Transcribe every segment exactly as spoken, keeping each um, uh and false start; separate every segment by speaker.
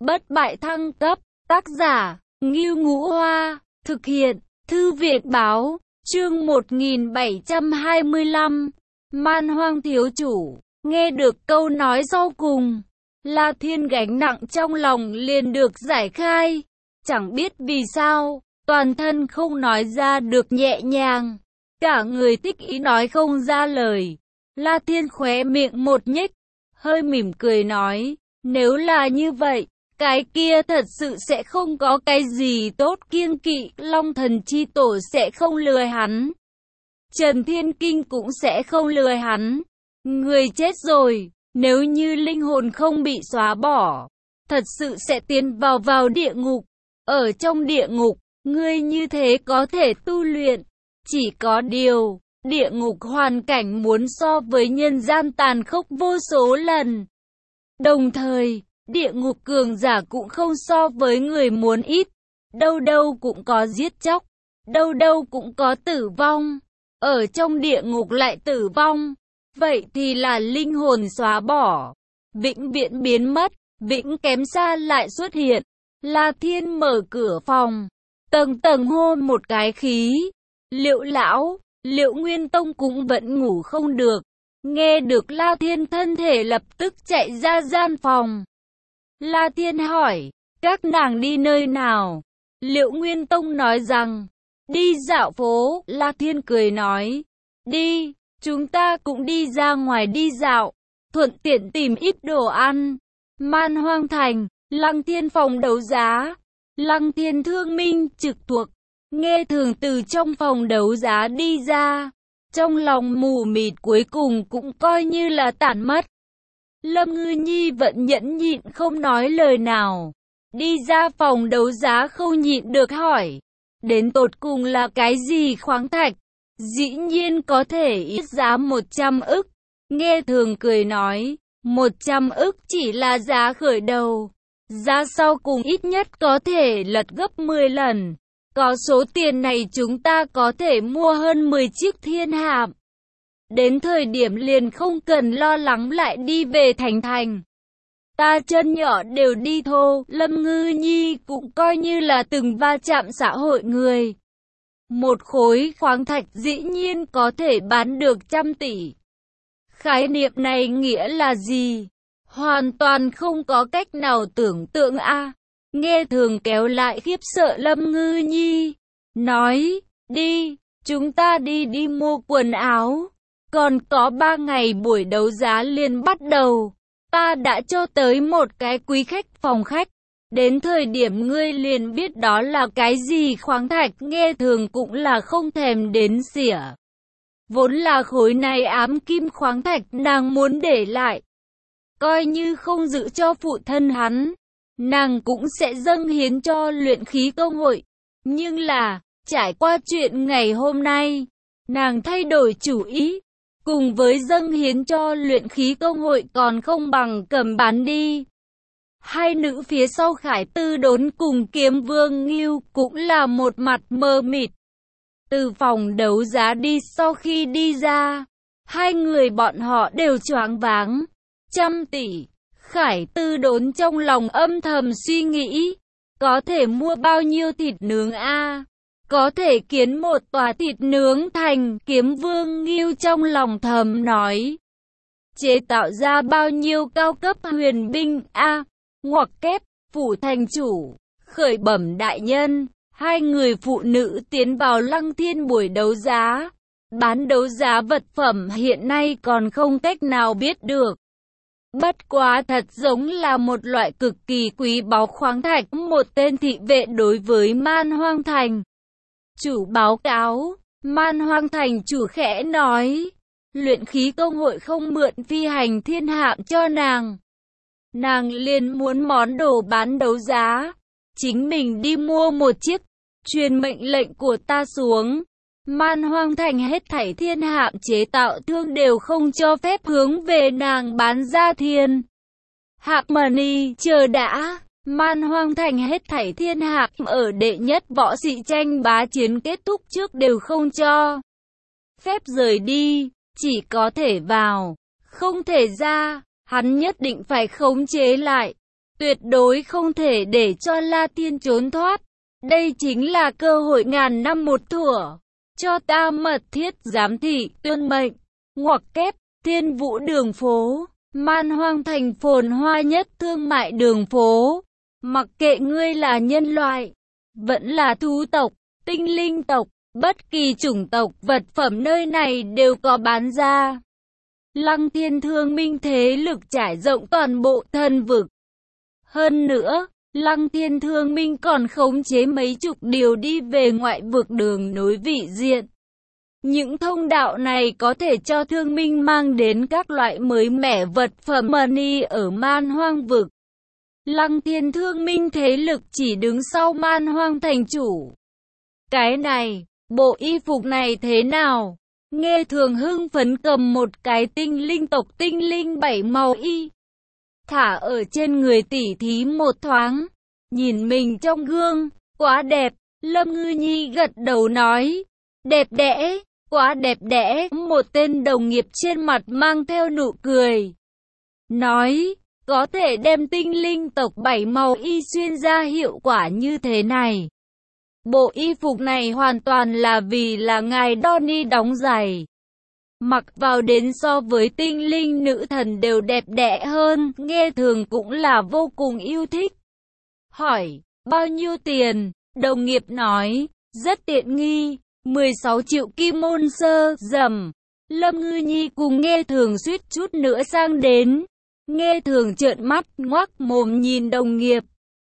Speaker 1: Bất bại thăng cấp, tác giả, Ngưu Ngũ Hoa, thực hiện, Thư viện báo, chương một nghìn bảy trăm hai mươi lăm, Man Hoang thiếu chủ, nghe được câu nói sau cùng, La Thiên gánh nặng trong lòng liền được giải khai, chẳng biết vì sao, toàn thân không nói ra được nhẹ nhàng, cả người tích ý nói không ra lời. La Thiên khóe miệng một nhếch, hơi mỉm cười nói, nếu là như vậy, cái kia thật sự sẽ không có cái gì tốt kiêng kỵ, Long Thần Chi Tổ sẽ không lừa hắn. Trần Thiên Kinh cũng sẽ không lừa hắn. Người chết rồi, nếu như linh hồn không bị xóa bỏ, thật sự sẽ tiến vào vào địa ngục. Ở trong địa ngục, ngươi như thế có thể tu luyện. Chỉ có điều, địa ngục hoàn cảnh muốn so với nhân gian tàn khốc vô số lần. Đồng thời, địa ngục cường giả cũng không so với người muốn ít. Đâu đâu cũng có giết chóc, đâu đâu cũng có tử vong. Ở trong địa ngục lại tử vong, vậy thì là linh hồn xóa bỏ, vĩnh viễn biến mất, vĩnh kém xa lại xuất hiện. La Thiên mở cửa phòng, tầng tầng hô một cái khí. Liệu lão, Liệu Nguyên Tông cũng vẫn ngủ không được. Nghe được La Thiên thân thể lập tức chạy ra gian phòng. La Thiên hỏi, các nàng đi nơi nào? Liệu Nguyên Tông nói rằng, đi dạo phố. La Thiên cười nói, đi, chúng ta cũng đi ra ngoài đi dạo, thuận tiện tìm ít đồ ăn. Man Hoang Thành, Lăng Thiên phòng đấu giá. Lăng Thiên thương minh trực thuộc, nghe thường từ trong phòng đấu giá đi ra. Trong lòng mù mịt cuối cùng cũng coi như là tản mất. Lâm Ngư Nhi vẫn nhẫn nhịn không nói lời nào. Đi ra phòng đấu giá không nhịn được hỏi, đến tột cùng là cái gì khoáng thạch? Dĩ nhiên có thể ít giá một trăm ức. Nghe thường cười nói, một trăm ức chỉ là giá khởi đầu. Giá sau cùng ít nhất có thể lật gấp mười lần. Có số tiền này chúng ta có thể mua hơn mười chiếc thiên hạm. Đến thời điểm liền không cần lo lắng lại đi về thành thành. Ta chân nhỏ đều đi thô. Lâm Ngư Nhi cũng coi như là từng va chạm xã hội người. Một khối khoáng thạch dĩ nhiên có thể bán được trăm tỷ. Khái niệm này nghĩa là gì? Hoàn toàn không có cách nào tưởng tượng a. À, nghe thường kéo lại khiếp sợ Lâm Ngư Nhi, nói, đi, chúng ta đi đi mua quần áo. Còn có ba ngày buổi đấu giá liền bắt đầu. Ta đã cho tới một cái quý khách phòng khách. Đến thời điểm ngươi liền biết đó là cái gì khoáng thạch. Nghe thường cũng là không thèm đến xỉa. Vốn là khối này ám kim khoáng thạch nàng muốn để lại. Coi như không giữ cho phụ thân hắn, nàng cũng sẽ dâng hiến cho luyện khí công hội. Nhưng là, trải qua chuyện ngày hôm nay, nàng thay đổi chủ ý. Cùng với dâng hiến cho luyện khí công hội còn không bằng cầm bán đi. Hai nữ phía sau Khải Tư Đốn cùng Kiếm Vương Ngưu cũng là một mặt mờ mịt. Từ phòng đấu giá đi, sau khi đi ra, hai người bọn họ đều choáng váng. Trăm tỷ, Khải Tư Đốn trong lòng âm thầm suy nghĩ, có thể mua bao nhiêu thịt nướng a? Có thể kiến một tòa thịt nướng thành. Kiếm Vương Ngưu trong lòng thầm nói, chế tạo ra bao nhiêu cao cấp huyền binh a? À, ngoặc kép, phủ thành chủ, khởi bẩm đại nhân. Hai người phụ nữ tiến vào Lăng Thiên buổi đấu giá. Bán đấu giá vật phẩm hiện nay còn không cách nào biết được. Bất quá thật giống là một loại cực kỳ quý báu khoáng thạch. Một tên thị vệ đối với Man Hoang Thành chủ báo cáo. Man Hoang Thành chủ khẽ nói, luyện khí công hội không mượn phi hành thiên hạm cho nàng. Nàng liền muốn món đồ bán đấu giá, chính mình đi mua một chiếc, truyền mệnh lệnh của ta xuống. Man Hoang Thành hết thảy thiên hạm chế tạo thương đều không cho phép hướng về nàng bán ra thiên hạm money. Chờ đã, Man Hoang Thành hết thảy thiên hạm ở đệ nhất võ sĩ tranh bá chiến kết thúc trước đều không cho phép rời đi, chỉ có thể vào, không thể ra. Hắn nhất định phải khống chế lại. tuyệt đối không thể để cho La Thiên trốn thoát. Đây chính là cơ hội ngàn năm một thủa. Cho ta mật thiết giám thị, tuân mệnh. Ngoặc kép, Thiên Vũ đường phố, Man Hoang thành phồn hoa nhất thương mại đường phố. Mặc kệ ngươi là nhân loại, vẫn là thú tộc, tinh linh tộc, bất kỳ chủng tộc vật phẩm nơi này đều có bán ra. Lăng Thiên Thương Minh thế lực trải rộng toàn bộ thần vực. Hơn nữa, Lăng Thiên Thương Minh còn khống chế mấy chục điều đi về ngoại vực đường nối vị diện. Những thông đạo này có thể cho Thương Minh mang đến các loại mới mẻ vật phẩm money ở Man Hoang vực. Lăng Thiên Thương Minh thế lực chỉ đứng sau Man Hoang thành chủ. Cái này, bộ y phục này thế nào? Nghe Thường hưng phấn cầm một cái tinh linh tộc tinh linh bảy màu y. Thả ở trên người tỉ thí một thoáng. Nhìn mình trong gương, quá đẹp. Lâm Ngư Nhi gật đầu nói. Đẹp đẽ, quá đẹp đẽ. Một tên đồng nghiệp trên mặt mang theo nụ cười. Nói, có thể đem tinh linh tộc bảy màu y xuyên ra hiệu quả như thế này. Bộ y phục này hoàn toàn là vì là ngài Donnie đóng giày. Mặc vào đến so với tinh linh nữ thần đều đẹp đẽ hơn, nghe Thường cũng là vô cùng yêu thích. Hỏi, bao nhiêu tiền? Đồng nghiệp nói, rất tiện nghi, mười sáu triệu kim môn sơ dầm. Lâm Ngư Nhi cùng nghe Thường suýt chút nữa sang đến. Nghe Thường trợn mắt ngoác mồm nhìn đồng nghiệp,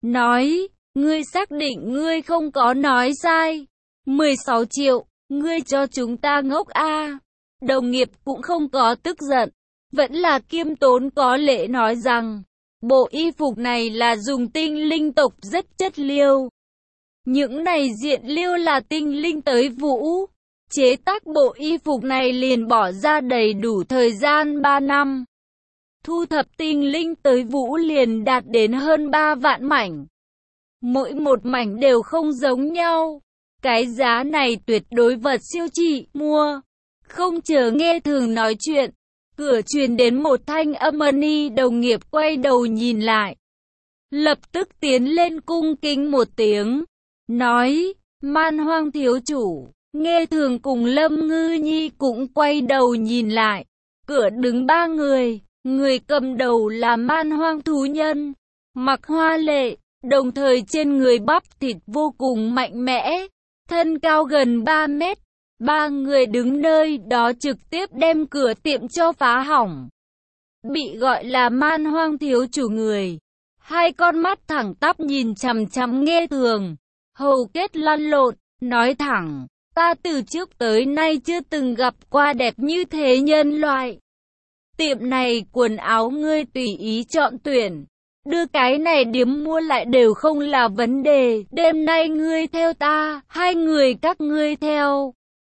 Speaker 1: nói, ngươi xác định ngươi không có nói sai. mười sáu triệu, ngươi cho chúng ta ngốc a à. Đồng nghiệp cũng không có tức giận, vẫn là kiêm tốn có lễ nói rằng, bộ y phục này là dùng tinh linh tộc rất chất liêu. Những này diện liêu là tinh linh tới vũ. Chế tác bộ y phục này liền bỏ ra đầy đủ thời gian ba năm. Thu thập tinh linh tới vũ liền đạt đến hơn ba vạn mảnh. Mỗi một mảnh đều không giống nhau. Cái giá này tuyệt đối vật siêu trị, mua. Không chờ nghe Thường nói chuyện, cửa truyền đến một thanh âm money, đồng nghiệp quay đầu nhìn lại. Lập tức tiến lên cung kính một tiếng, nói, Man Hoang thiếu chủ. Nghe Thường cùng Lâm Ngư Nhi cũng quay đầu nhìn lại. Cửa đứng ba người, người cầm đầu là Man Hoang thú nhân, mặc hoa lệ, đồng thời trên người bắp thịt vô cùng mạnh mẽ, thân cao gần ba mét. Ba người đứng nơi đó trực tiếp đem cửa tiệm cho phá hỏng. Bị gọi là Man Hoang thiếu chủ người. Hai con mắt thẳng tắp nhìn chằm chằm nghe Thường. Hầu kết lăn lộn, nói thẳng. Ta từ trước tới nay chưa từng gặp qua đẹp như thế nhân loại. Tiệm này quần áo ngươi tùy ý chọn tuyển. Đưa cái này điếm mua lại đều không là vấn đề. Đêm nay ngươi theo ta, hai người các ngươi theo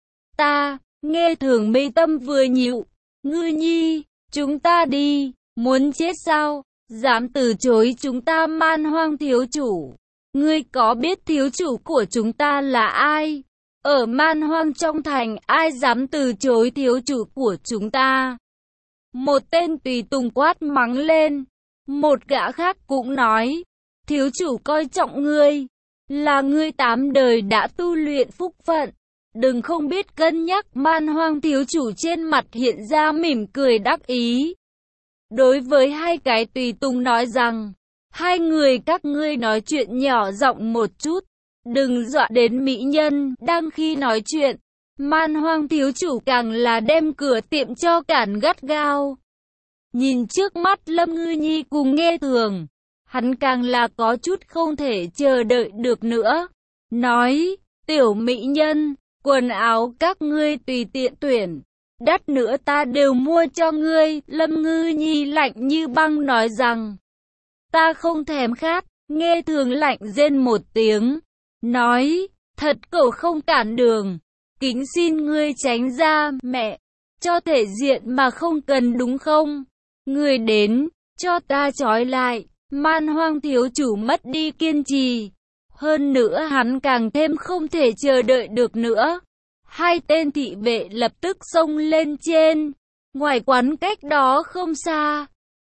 Speaker 1: ta. Nghe Thường mê tâm vừa nhịu. Ngư Nhi, chúng ta đi. Muốn chết sao? Dám từ chối chúng ta Man Hoang thiếu chủ. Ngươi có biết thiếu chủ của chúng ta là ai? Ở Man Hoang trong thành, ai dám từ chối thiếu chủ của chúng ta? Một tên tùy tùng quát mắng lên. Một gã khác cũng nói, thiếu chủ coi trọng ngươi, là ngươi tám đời đã tu luyện phúc phận. Đừng không biết cân nhắc. Man Hoang thiếu chủ trên mặt hiện ra mỉm cười đắc ý. Đối với hai cái tùy tùng nói rằng, hai người các ngươi nói chuyện nhỏ giọng một chút. Đừng dọa đến mỹ nhân. Đang khi nói chuyện, Man Hoang thiếu chủ càng là đem cửa tiệm cho cản gắt gao. Nhìn trước mắt Lâm Ngư Nhi cùng nghe Thường, hắn càng là có chút không thể chờ đợi được nữa. Nói, tiểu mỹ nhân, quần áo các ngươi tùy tiện tuyển, đắt nữa ta đều mua cho ngươi. Lâm Ngư Nhi lạnh như băng nói rằng, ta không thèm khát. Nghe Thường lạnh rên một tiếng, nói, thật cậu không cản đường, kính xin ngươi tránh ra. Mẹ, cho thể diện mà không cần đúng không? Người đến, cho ta trói lại. Man Hoang thiếu chủ mất đi kiên trì. Hơn nữa hắn càng thêm không thể chờ đợi được nữa. Hai tên thị vệ lập tức xông lên trên. Ngoài quán cách đó không xa,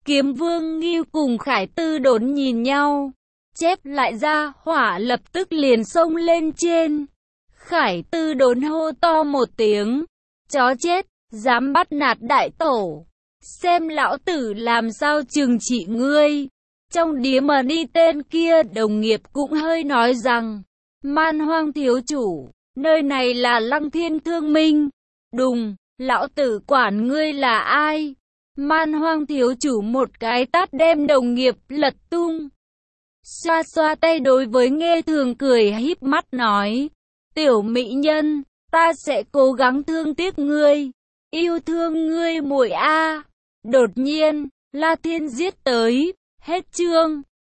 Speaker 1: Kiếm Vương Ngưu cùng Khải Tư Đốn nhìn nhau, chép lại ra, hỏa lập tức liền xông lên trên. Khải Tư Đốn hô to một tiếng, chó chết, dám bắt nạt đại tổ, xem lão tử làm sao trừng trị ngươi. Trong điếm mà đi tên kia đồng nghiệp cũng hơi nói rằng, Man Hoang thiếu chủ, nơi này là Lăng Thiên Thương Minh. Đùng, lão tử quản ngươi là ai? Man Hoang thiếu chủ một cái tát đem đồng nghiệp lật tung. Xoa xoa tay đối với Nghe Thường cười híp mắt nói, tiểu mỹ nhân, ta sẽ cố gắng thương tiếc ngươi, yêu thương ngươi muội a. Đột nhiên, La Thiên giết tới, hết chương.